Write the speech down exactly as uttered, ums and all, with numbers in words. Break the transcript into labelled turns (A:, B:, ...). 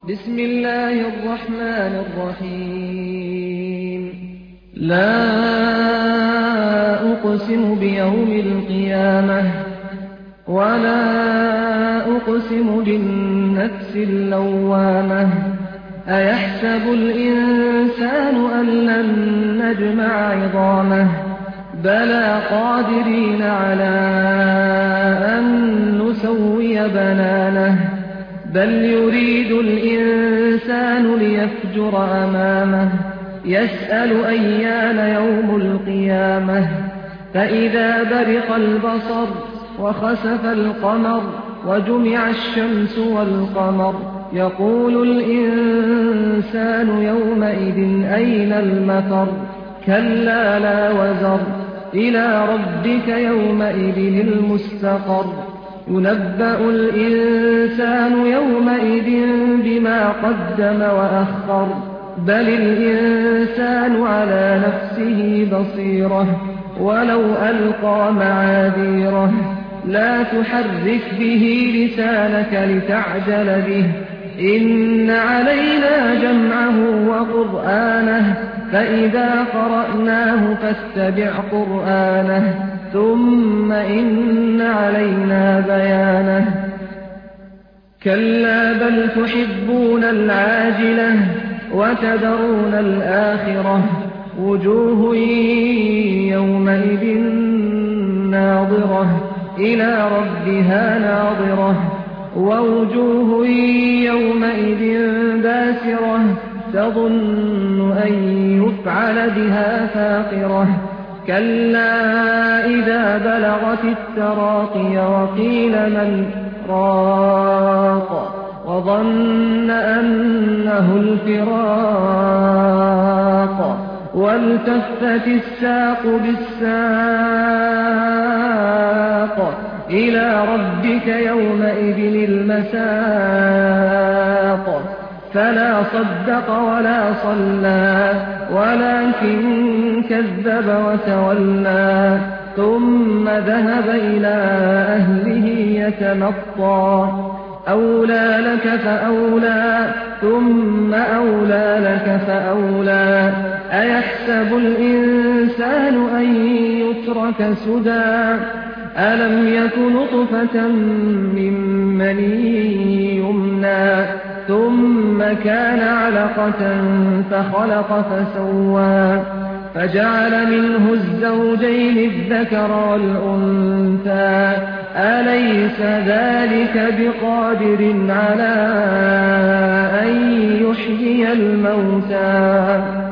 A: بسم الله الرحمن الرحيم لا أقسم بيوم القيامة ولا أقسم بالنفس اللوامة أيحسب الإنسان أن لن نجمع عظامه بلى قادرين على أن نسوي بنانه بل يريد الإنسان ليفجر أمامه يسأل أيان يوم القيامة فإذا برق البصر وخسف القمر وجمع الشمس والقمر يقول الإنسان يومئذ أين المفر كلا لا وزر إلى ربك يومئذ المستقر ينبأ الإنسان يومئذ بما قدم وأخر بل الإنسان على نفسه بصيرة ولو ألقى معاذيره لا تحرك به لسانك لتعجل به إن علينا جمعه وقرآنه فإذا قرأناه فاتبع قرآنه ثم إن علينا بيانه كلا بل تحبون العاجلة وتذرون الآخرة وجوه يومئذ ناظرة إلى ربها ناظرة ووجوه يومئذ باسرة تظن أن يفعل بها فاقرة كلا إذا بلغت التراقي وقيل من راق وظن أنه الفراق والتفت الساق بالساق إلى ربك يومئذ المساق فلا صدق ولا صلى ولكن كذب وتولى ثم ذهب إلى أهله يتمطى أولى لك فأولى ثم أولى لك فأولى أيحسب الإنسان أن يترك سدى ألم يك نطفة من مني يمنى ثم كان علقة فخلق فسوى فجعل منه الزوجين الذكر والأنثى أليس ذلك بقادر على أن يحيي الموتى